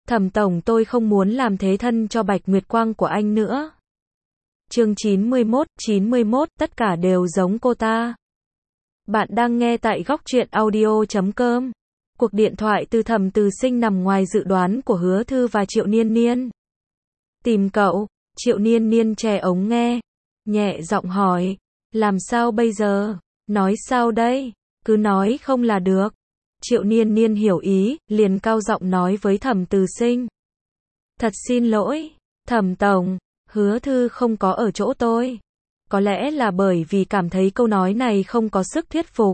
Thẩm tổng, tôi không muốn làm thế thân cho Bạch Nguyệt Quang của anh nữa. Chương 91, tất cả đều giống cô ta. Bạn đang nghe tại góc truyện audio.com. Cuộc điện thoại từ Thẩm Từ Sinh nằm ngoài dự đoán của Hứa Thư và Triệu Niên Niên. Tìm cậu, Triệu Niên Niên che ống nghe, nhẹ giọng hỏi, làm sao bây giờ? Nói sao đây? Cứ nói không là được. Triệu Niên Niên hiểu ý, liền cao giọng nói với Thẩm Từ Sinh. Thật xin lỗi, Thẩm tổng, Hứa Thư không có ở chỗ tôi. Có lẽ là bởi vì cảm thấy câu nói này không có sức thuyết phục,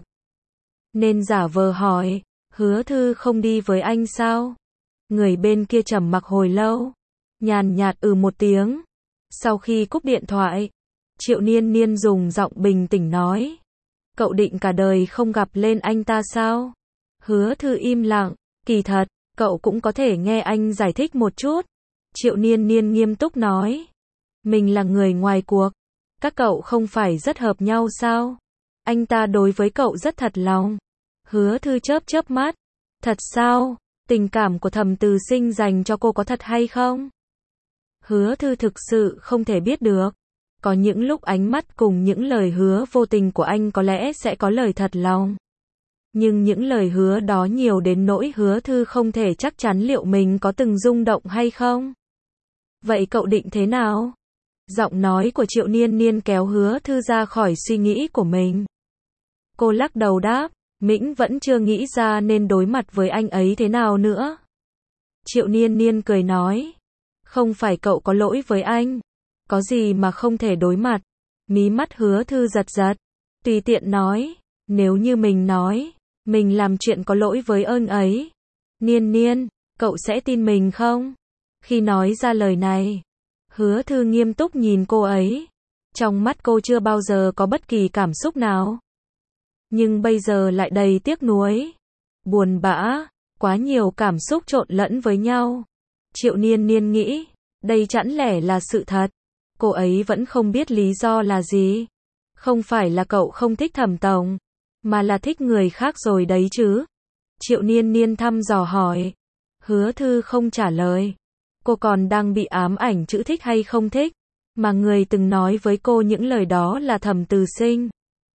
nên giả vờ hỏi, Hứa Thư không đi với anh sao? Người bên kia trầm mặc hồi lâu, nhàn nhạt một tiếng. Sau khi cúp điện thoại, Triệu Niên Niên dùng giọng bình tĩnh nói, cậu định cả đời không gặp lên anh ta sao? Hứa Thư im lặng, kỳ thật, cậu cũng có thể nghe anh giải thích một chút. Triệu Niên Niên nghiêm túc nói, mình là người ngoài cuộc, các cậu không phải rất hợp nhau sao? Anh ta đối với cậu rất thật lòng. Hứa Thư chớp mắt, thật sao? Tình cảm của Thẩm Từ Sinh dành cho cô có thật hay không? Hứa Thư thực sự không thể biết được. Có những lúc ánh mắt cùng những lời hứa vô tình của anh có lẽ sẽ có lời thật lòng. Nhưng những lời hứa đó nhiều đến nỗi Hứa Thư không thể chắc chắn liệu mình có từng rung động hay không. Vậy cậu định thế nào? Giọng nói của Triệu Niên Niên kéo Hứa Thư ra khỏi suy nghĩ của mình. Cô lắc đầu đáp, mình vẫn chưa nghĩ ra nên đối mặt với anh ấy thế nào nữa. Triệu Niên Niên cười nói, không phải cậu có lỗi với anh. Có gì mà không thể đối mặt? Mí mắt Hứa Thư giật giật, tùy tiện nói, nếu như mình nói, mình làm chuyện có lỗi với anh ấy. Niên Niên, cậu sẽ tin mình không? Khi nói ra lời này, Hứa Thư nghiêm túc nhìn cô ấy. Trong mắt cô chưa bao giờ có bất kỳ cảm xúc nào. Nhưng bây giờ lại đầy tiếc nuối, buồn bã, quá nhiều cảm xúc trộn lẫn với nhau. Triệu Niên Niên nghĩ, đây chẳng lẽ là sự thật. Cô ấy vẫn không biết lý do là gì. Không phải là cậu không thích Thẩm tổng, mà là thích người khác rồi đấy chứ. Triệu Niên Niên thăm dò hỏi. Hứa Thư không trả lời. Cô còn đang bị ám ảnh chữ thích hay không thích, mà người từng nói với cô những lời đó là Thẩm Từ Sinh.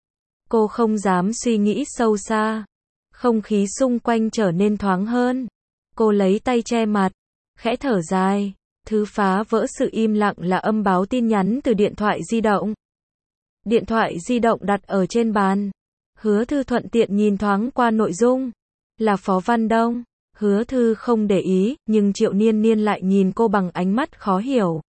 Cô không dám suy nghĩ sâu xa. Không khí xung quanh trở nên thoáng hơn. Cô lấy tay che mặt, khẽ thở dài. Thứ phá vỡ sự im lặng là âm báo tin nhắn từ điện thoại di động. Điện thoại di động đặt ở trên bàn. Hứa Thư thuận tiện nhìn thoáng qua nội dung. Là Phó Văn Đông. Hứa Thư không để ý, nhưng Triệu Niên Niên lại nhìn cô bằng ánh mắt khó hiểu.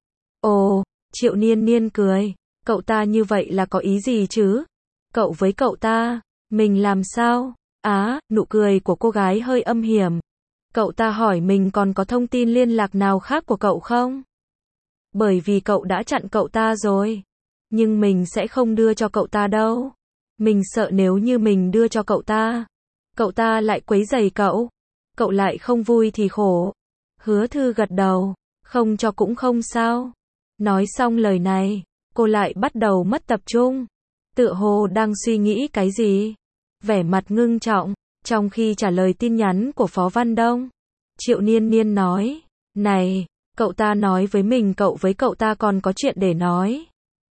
Ồ, Triệu Niên Niên cười. Cậu ta như vậy là có ý gì chứ? Cậu với cậu ta, mình làm sao? Nụ cười của cô gái hơi âm hiểm. Cậu ta hỏi mình còn có thông tin liên lạc nào khác của cậu không? Bởi vì cậu đã chặn cậu ta rồi. Nhưng mình sẽ không đưa cho cậu ta đâu. Mình sợ nếu như mình đưa cho cậu ta lại quấy rầy cậu. Cậu lại không vui thì khổ. Hứa Thư gật đầu, không cho cũng không sao. Nói xong lời này, cô lại bắt đầu mất tập trung. Tựa hồ đang suy nghĩ cái gì. Vẻ mặt ngưng trọng, trong khi trả lời tin nhắn của Phó Văn Đông. Triệu Niên Niên nói, này, cậu ta nói với mình cậu với cậu ta còn có chuyện để nói.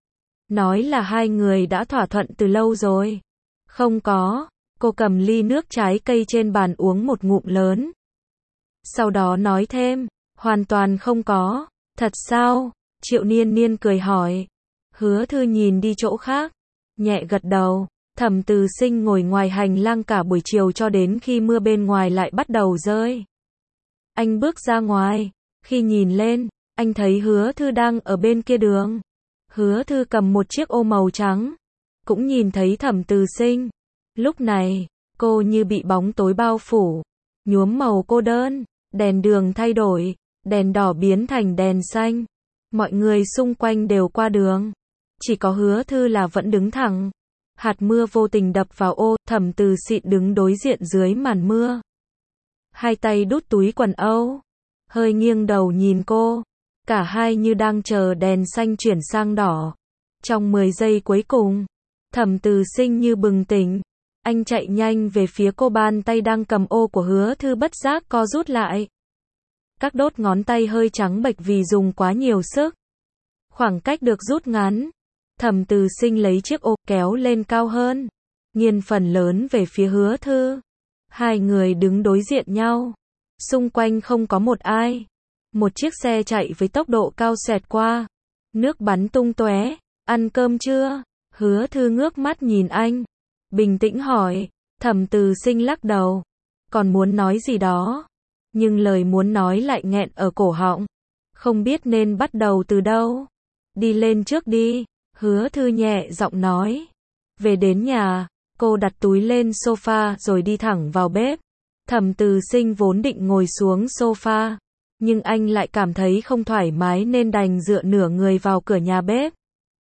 Nói là hai người đã thỏa thuận từ lâu rồi. Không có. Cô cầm ly nước trái cây trên bàn uống một ngụm lớn. Sau đó nói thêm, hoàn toàn không có. Thật sao? Triệu Niên Niên cười hỏi. Hứa Thư nhìn đi chỗ khác, nhẹ gật đầu. Thẩm Từ Sinh ngồi ngoài hành lang cả buổi chiều cho đến khi mưa bên ngoài lại bắt đầu rơi. Anh bước ra ngoài, khi nhìn lên, anh thấy Hứa Thư đang ở bên kia đường. Hứa Thư cầm một chiếc ô màu trắng, cũng nhìn thấy Thẩm Từ Sinh. Lúc này, cô như bị bóng tối bao phủ, nhuốm màu cô đơn, đèn đường thay đổi, đèn đỏ biến thành đèn xanh. Mọi người xung quanh đều qua đường, chỉ có Hứa Thư là vẫn đứng thẳng. Hạt mưa vô tình đập vào ô, Thẩm Từ Sinh đứng đối diện dưới màn mưa. Hai tay đút túi quần âu, hơi nghiêng đầu nhìn cô. Cả hai như đang chờ đèn xanh chuyển sang đỏ. Trong 10 giây cuối cùng, Thẩm Từ Sinh như bừng tỉnh. Anh chạy nhanh về phía cô, bàn tay đang cầm ô của Hứa Thư bất giác co rút lại. Các đốt ngón tay hơi trắng bệch vì dùng quá nhiều sức. Khoảng cách được rút ngắn. Thẩm Từ Sinh lấy chiếc ô kéo lên cao hơn, nghiêng phần lớn về phía Hứa Thư. Hai người đứng đối diện nhau. Xung quanh không có một ai. Một chiếc xe chạy với tốc độ cao xẹt qua. Nước bắn tung tóe. Ăn cơm chưa? Hứa Thư ngước mắt nhìn anh. Bình tĩnh hỏi. Thẩm Từ Sinh lắc đầu. Còn muốn nói gì đó. Nhưng lời muốn nói lại nghẹn ở cổ họng. Không biết nên bắt đầu từ đâu. Đi lên trước đi. Hứa Thư nhẹ giọng nói. Về đến nhà, cô đặt túi lên sofa rồi đi thẳng vào bếp. Thẩm Từ Sinh vốn định ngồi xuống sofa, nhưng anh lại cảm thấy không thoải mái nên đành dựa nửa người vào cửa nhà bếp.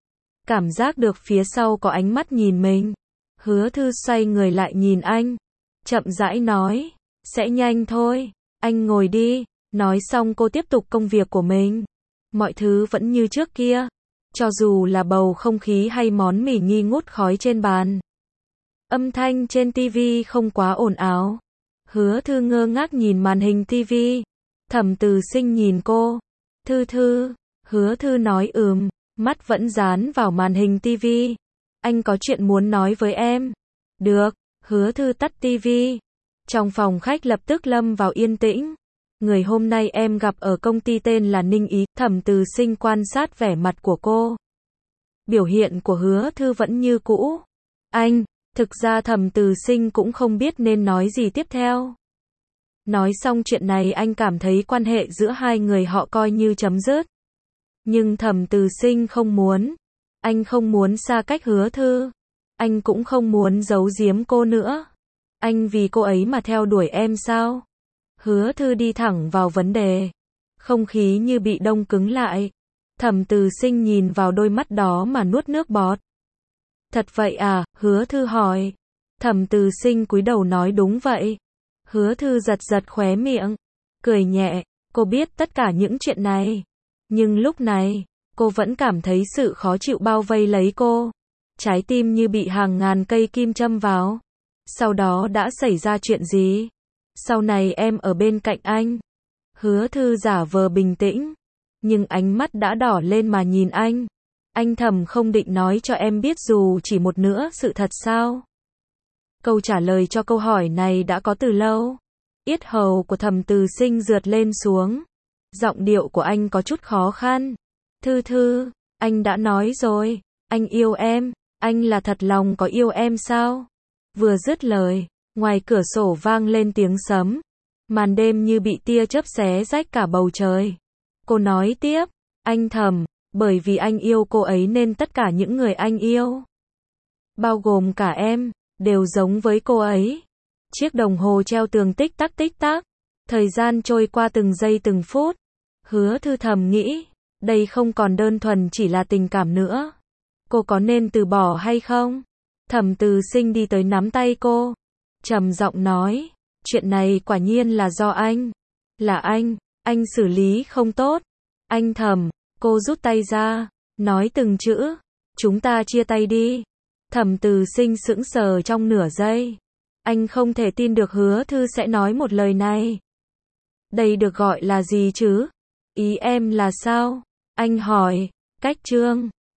Cảm giác được phía sau có ánh mắt nhìn mình. Hứa Thư xoay người lại nhìn anh, chậm rãi nói, sẽ nhanh thôi, anh ngồi đi. Nói xong cô tiếp tục công việc của mình. Mọi thứ vẫn như trước kia, cho dù là bầu không khí hay món mì nghi ngút khói trên bàn. Âm thanh trên tivi không quá ồn ào. Hứa Thư ngơ ngác nhìn màn hình tivi. Thẩm Từ Sinh nhìn cô. Thư. Hứa Thư nói mắt vẫn dán vào màn hình tivi. Anh có chuyện muốn nói với em. Được. Hứa Thư tắt tivi. Trong phòng khách lập tức lâm vào yên tĩnh. Người hôm nay em gặp ở công ty tên là Ninh Ý. Thẩm Từ Sinh quan sát vẻ mặt của cô. Biểu hiện của Hứa Thư vẫn như cũ. Thực ra Thẩm Từ Sinh cũng không biết nên nói gì tiếp theo. Nói xong chuyện này anh cảm thấy quan hệ giữa hai người họ coi như chấm dứt. Nhưng Thẩm Từ Sinh không muốn. Anh không muốn xa cách Hứa Thư. Anh cũng không muốn giấu giếm cô nữa. Anh vì cô ấy mà theo đuổi em sao? Hứa Thư đi thẳng vào vấn đề. Không khí như bị đông cứng lại. Thẩm Từ Sinh nhìn vào đôi mắt đó mà nuốt nước bọt. Thật vậy à? Hứa Thư hỏi. Thẩm Từ Sinh cúi đầu nói đúng vậy. Hứa Thư giật khóe miệng, cười nhẹ. Cô biết tất cả những chuyện này. Nhưng lúc này, cô vẫn cảm thấy sự khó chịu bao vây lấy cô. Trái tim như bị hàng ngàn cây kim châm vào. Sau đó đã xảy ra chuyện gì? Sau này em ở bên cạnh anh. Hứa Thư giả vờ bình tĩnh, nhưng ánh mắt đã đỏ lên mà nhìn anh. Anh Thẩm không định nói cho em biết dù chỉ một nửa sự thật sao? Câu trả lời cho câu hỏi này đã có từ lâu. Yết hầu của Thẩm Từ Sinh rượt lên xuống. Giọng điệu của anh có chút khó khăn. Thư, anh đã nói rồi, anh yêu em, anh là thật lòng có yêu em sao? Vừa dứt lời, ngoài cửa sổ vang lên tiếng sấm. Màn đêm như bị tia chớp xé rách cả bầu trời. Cô nói tiếp, anh Thẩm, bởi vì anh yêu cô ấy nên tất cả những người anh yêu, bao gồm cả em, đều giống với cô ấy. Chiếc đồng hồ treo tường tích tắc, thời gian trôi qua từng giây từng phút. Hứa Thư thầm nghĩ, đây không còn đơn thuần chỉ là tình cảm nữa. Cô có nên từ bỏ hay không? Thẩm Từ Sinh đi tới nắm tay cô, trầm giọng nói, chuyện này quả nhiên là do anh. Là anh xử lý không tốt. Anh Thẩm, cô rút tay ra, nói từng chữ, chúng ta chia tay đi. Thẩm Từ Sinh sững sờ trong nửa giây. Anh không thể tin được Hứa Thư sẽ nói một lời này. Đây được gọi là gì chứ? Ý em là sao? Anh hỏi. Cách chương